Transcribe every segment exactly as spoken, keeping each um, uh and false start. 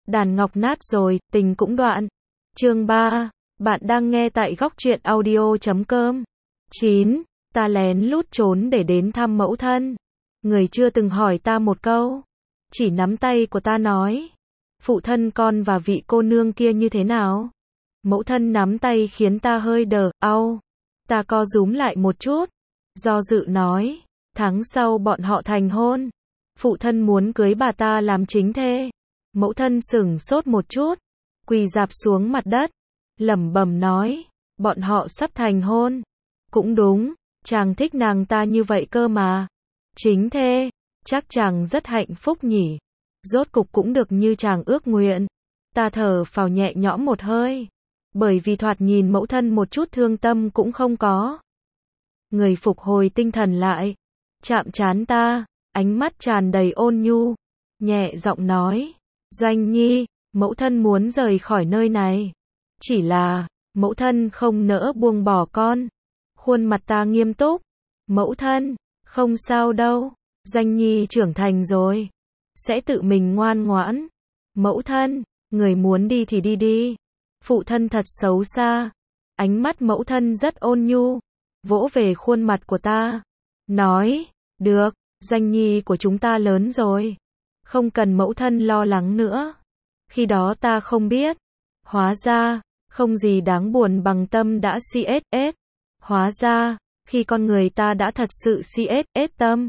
đàn ngọc nát rồi, tình cũng đoạn. Chương ba, bạn đang nghe tại góc truyện audio chấm com. chín. Ta lén lút trốn để đến thăm mẫu thân. Người chưa từng hỏi ta một câu, chỉ nắm tay của ta nói, phụ thân con và vị cô nương kia như thế nào? Mẫu thân nắm tay khiến ta hơi đờ, au. Ta co rúm lại một chút, do dự nói, tháng sau bọn họ thành hôn. Phụ thân muốn cưới bà ta làm chính thê. Mẫu thân sửng sốt một chút, quỳ rạp xuống mặt đất, lẩm bẩm nói, bọn họ sắp thành hôn. Cũng đúng, chàng thích nàng ta như vậy cơ mà. Chính thê, chắc chàng rất hạnh phúc nhỉ. Rốt cục cũng được như chàng ước nguyện. Ta thở phào nhẹ nhõm một hơi, bởi vì thoạt nhìn mẫu thân một chút thương tâm cũng không có. Người phục hồi tinh thần lại, chạm trán ta, ánh mắt tràn đầy ôn nhu, nhẹ giọng nói, Doanh Nhi, mẫu thân muốn rời khỏi nơi này. Chỉ là, mẫu thân không nỡ buông bỏ con. Khuôn mặt ta nghiêm túc, mẫu thân, không sao đâu, Doanh Nhi trưởng thành rồi, sẽ tự mình ngoan ngoãn. Mẫu thân, người muốn đi thì đi đi. Phụ thân thật xấu xa. Ánh mắt mẫu thân rất ôn nhu, vỗ về khuôn mặt của ta, nói, được, Doanh Nhi của chúng ta lớn rồi, không cần mẫu thân lo lắng nữa. Khi đó ta không biết, hóa ra, không gì đáng buồn bằng tâm đã xê ét ét. Hóa ra, khi con người ta đã thật sự xê ét ét tâm,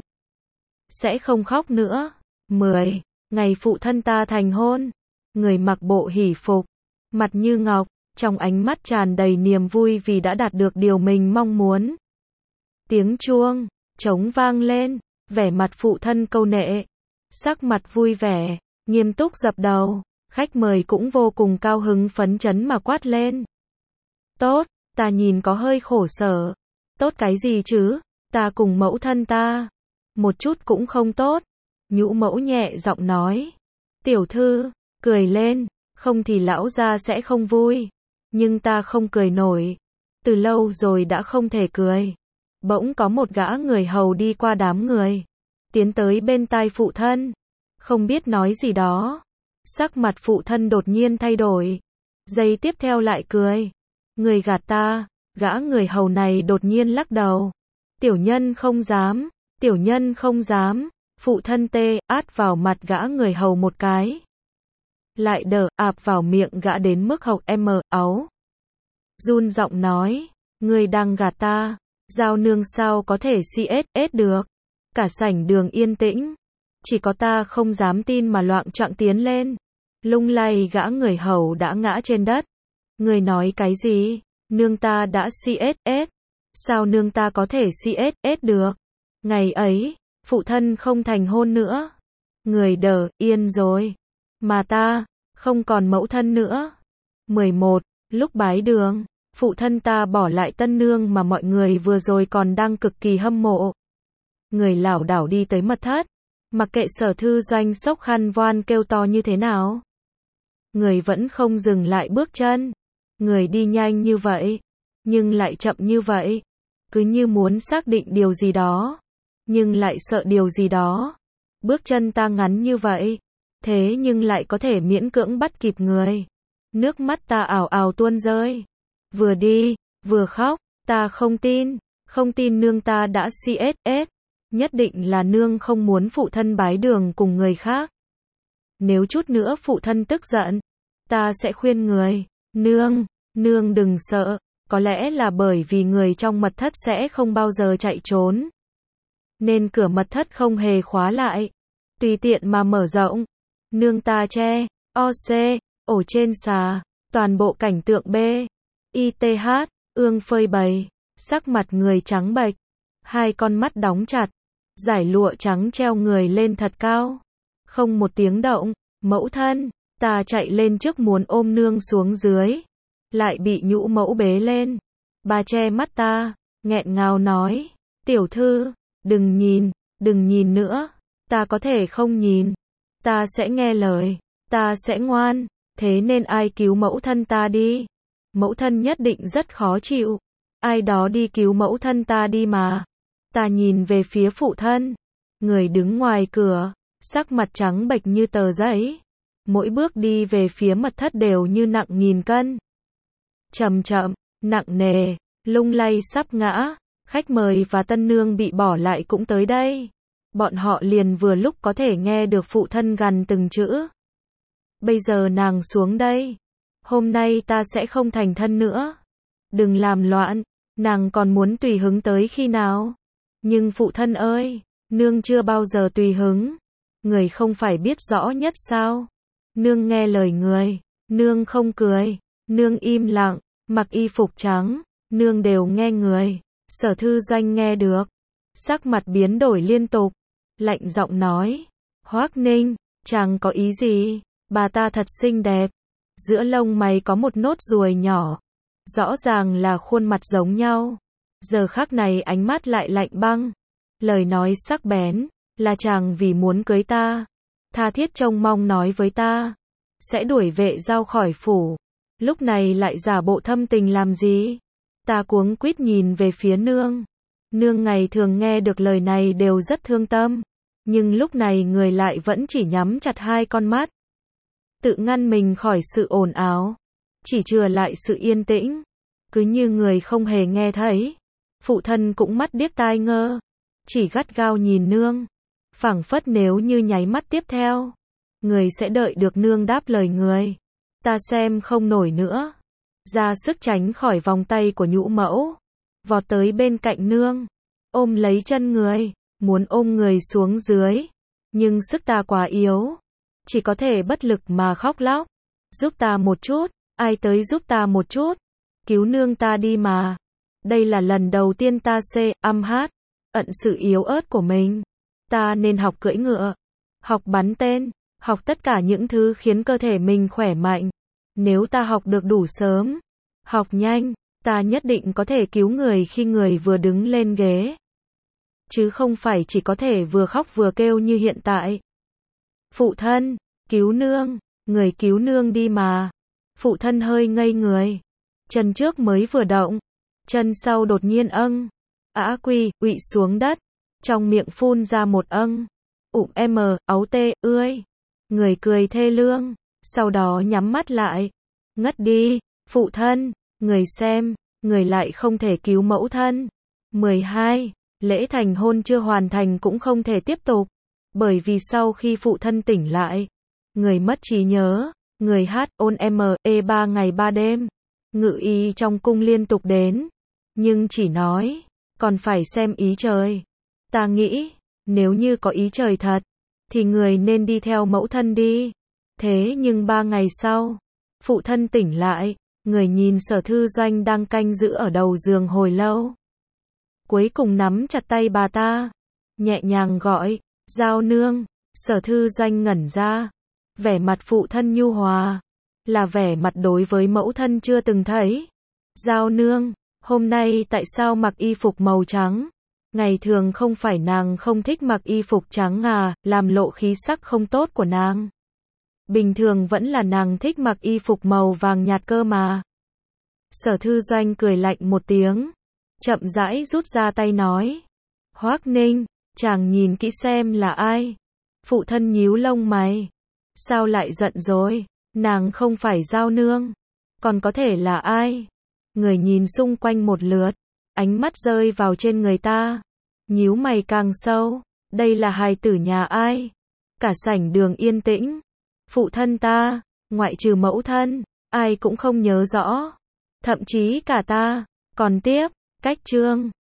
sẽ không khóc nữa. mười. Ngày phụ thân ta thành hôn, người mặc bộ hỷ phục, mặt như ngọc, trong ánh mắt tràn đầy niềm vui vì đã đạt được điều mình mong muốn. Tiếng chuông, trống vang lên, vẻ mặt phụ thân câu nệ, sắc mặt vui vẻ, nghiêm túc dập đầu, khách mời cũng vô cùng cao hứng phấn chấn mà quát lên. Tốt, ta nhìn có hơi khổ sở. Tốt cái gì chứ, ta cùng mẫu thân ta. Một chút cũng không tốt. Nhũ mẫu nhẹ giọng nói. Tiểu thư, cười lên, không thì lão gia sẽ không vui. Nhưng ta không cười nổi. Từ lâu rồi đã không thể cười. Bỗng có một gã người hầu đi qua đám người, tiến tới bên tai phụ thân, không biết nói gì đó. Sắc mặt phụ thân đột nhiên thay đổi, giây tiếp theo lại cười. Người gạt ta. Gã người hầu này đột nhiên lắc đầu. Tiểu nhân không dám, tiểu nhân không dám. Phụ thân tê át vào mặt gã người hầu một cái, lại đờ ạp vào miệng gã đến mức hộc em áo. Run giọng nói, người đang gạt ta. Giao nương sao có thể xê ét ét được. Cả sảnh đường yên tĩnh, chỉ có ta không dám tin mà loạng choạng tiến lên. Lung lay gã người hầu đã ngã trên đất. Người nói cái gì? Nương ta đã xê ét ét. Sao nương ta có thể xê ét ét được? Ngày ấy, phụ thân không thành hôn nữa. Người đờ, yên rồi. Mà ta, không còn mẫu thân nữa. mười một. Lúc bái đường, phụ thân ta bỏ lại tân nương mà mọi người vừa rồi còn đang cực kỳ hâm mộ. Người lảo đảo đi tới mật thất, mặc kệ Sở Thư Doanh sốc khăn voan kêu to như thế nào. Người vẫn không dừng lại bước chân. Người đi nhanh như vậy, nhưng lại chậm như vậy. Cứ như muốn xác định điều gì đó, nhưng lại sợ điều gì đó. Bước chân ta ngắn như vậy, thế nhưng lại có thể miễn cưỡng bắt kịp người. Nước mắt ta ào ào tuôn rơi. Vừa đi, vừa khóc, ta không tin, không tin nương ta đã xê ét ét. Nhất định là nương không muốn phụ thân bái đường cùng người khác. Nếu chút nữa phụ thân tức giận, ta sẽ khuyên người, nương, nương đừng sợ, có lẽ là bởi vì người trong mật thất sẽ không bao giờ chạy trốn, nên cửa mật thất không hề khóa lại, tùy tiện mà mở rộng. Nương ta che, o xê, ổ trên xà, toàn bộ cảnh tượng B, i tê hát, ương phơi bày, sắc mặt người trắng bệch, hai con mắt đóng chặt, giải lụa trắng treo người lên thật cao, không một tiếng động. Mẫu thân, ta chạy lên trước muốn ôm nương xuống dưới, lại bị nhũ mẫu bế lên. Bà che mắt ta, nghẹn ngào nói, tiểu thư, đừng nhìn, đừng nhìn nữa. Ta có thể không nhìn, ta sẽ nghe lời, ta sẽ ngoan. Thế nên ai cứu mẫu thân ta đi. Mẫu thân nhất định rất khó chịu. Ai đó đi cứu mẫu thân ta đi mà. Ta nhìn về phía phụ thân, người đứng ngoài cửa, sắc mặt trắng bệch như tờ giấy. mỗi bước đi về phía mật thất đều như nặng nghìn cân. Chậm chậm, nặng nề, lung lay sắp ngã, khách mời và tân nương bị bỏ lại cũng tới đây. Bọn họ liền vừa lúc có thể nghe được phụ thân gằn từng chữ. Bây giờ nàng xuống đây. Hôm nay ta sẽ không thành thân nữa. Đừng làm loạn, nàng còn muốn tùy hứng tới khi nào? Nhưng phụ thân ơi, nương chưa bao giờ tùy hứng. Người không phải biết rõ nhất sao? Nương nghe lời người, nương không cười, nương im lặng, mặc y phục trắng, nương đều nghe người. Sở Thư Doanh nghe được, sắc mặt biến đổi liên tục, lạnh giọng nói, Hoắc Ninh, chàng có ý gì? Bà ta thật xinh đẹp, giữa lông mày có một nốt ruồi nhỏ, rõ ràng là khuôn mặt giống nhau. Giờ khắc này ánh mắt lại lạnh băng, lời nói sắc bén, là chàng vì muốn cưới ta, tha thiết trông mong nói với ta, sẽ đuổi vệ giao khỏi phủ, lúc này lại giả bộ thâm tình làm gì? Ta cuống quýt nhìn về phía nương, nương ngày thường nghe được lời này đều rất thương tâm, nhưng lúc này người lại vẫn chỉ nhắm chặt hai con mắt, tự ngăn mình khỏi sự ồn ào, chỉ chừa lại sự yên tĩnh, cứ như người không hề nghe thấy. Phụ thân cũng mắt điếc tai ngơ, chỉ gắt gao nhìn nương, phảng phất nếu như nháy mắt tiếp theo, người sẽ đợi được nương đáp lời người. Ta xem không nổi nữa, ra sức tránh khỏi vòng tay của nhũ mẫu, vọt tới bên cạnh nương, ôm lấy chân người, muốn ôm người xuống dưới, nhưng sức ta quá yếu, chỉ có thể bất lực mà khóc lóc. Giúp ta một chút, ai tới giúp ta một chút, cứu nương ta đi mà. Đây là lần đầu tiên ta xê, âm hát, ẩn sự yếu ớt của mình. Ta nên học cưỡi ngựa, học bắn tên, học tất cả những thứ khiến cơ thể mình khỏe mạnh. Nếu ta học được đủ sớm, học nhanh, ta nhất định có thể cứu người khi người vừa đứng lên ghế. Chứ không phải chỉ có thể vừa khóc vừa kêu như hiện tại. Phụ thân, cứu nương, người cứu nương đi mà. Phụ thân hơi ngây người, chân trước mới vừa động, chân sau đột nhiên âng, ã quy, ụy xuống đất, trong miệng phun ra một âng, ụm m, ấu tê, ươi. Người cười thê lương, sau đó nhắm mắt lại, ngất đi. Phụ thân, người xem, người lại không thể cứu mẫu thân. mười hai. Lễ thành hôn chưa hoàn thành cũng không thể tiếp tục, bởi vì sau khi phụ thân tỉnh lại, người mất trí nhớ, người hát ôn m, e ba ngày ba đêm, ngự y trong cung liên tục đến, nhưng chỉ nói, còn phải xem ý trời. Ta nghĩ, nếu như có ý trời thật, thì người nên đi theo mẫu thân đi. Thế nhưng ba ngày sau, phụ thân tỉnh lại, người nhìn Sở Thư Doanh đang canh giữ ở đầu giường hồi lâu. Cuối cùng nắm chặt tay bà ta, nhẹ nhàng gọi, Giao nương. Sở Thư Doanh ngẩn ra, vẻ mặt phụ thân nhu hòa, là vẻ mặt đối với mẫu thân chưa từng thấy. Giao nương, hôm nay tại sao mặc y phục màu trắng? Ngày thường không phải nàng không thích mặc y phục trắng à, làm lộ khí sắc không tốt của nàng. Bình thường vẫn là nàng thích mặc y phục màu vàng nhạt cơ mà. Sở Thư Doanh cười lạnh một tiếng, chậm rãi rút ra tay nói, Hoắc Ninh, chàng nhìn kỹ xem là ai. Phụ thân nhíu lông mày, sao lại giận rồi? Nàng không phải Giao nương, còn có thể là ai? Người nhìn xung quanh một lượt, ánh mắt rơi vào trên người ta, nhíu mày càng sâu, đây là hài tử nhà ai? Cả sảnh đường yên tĩnh, phụ thân ta, ngoại trừ mẫu thân, ai cũng không nhớ rõ, thậm chí cả ta. Còn tiếp, cách chương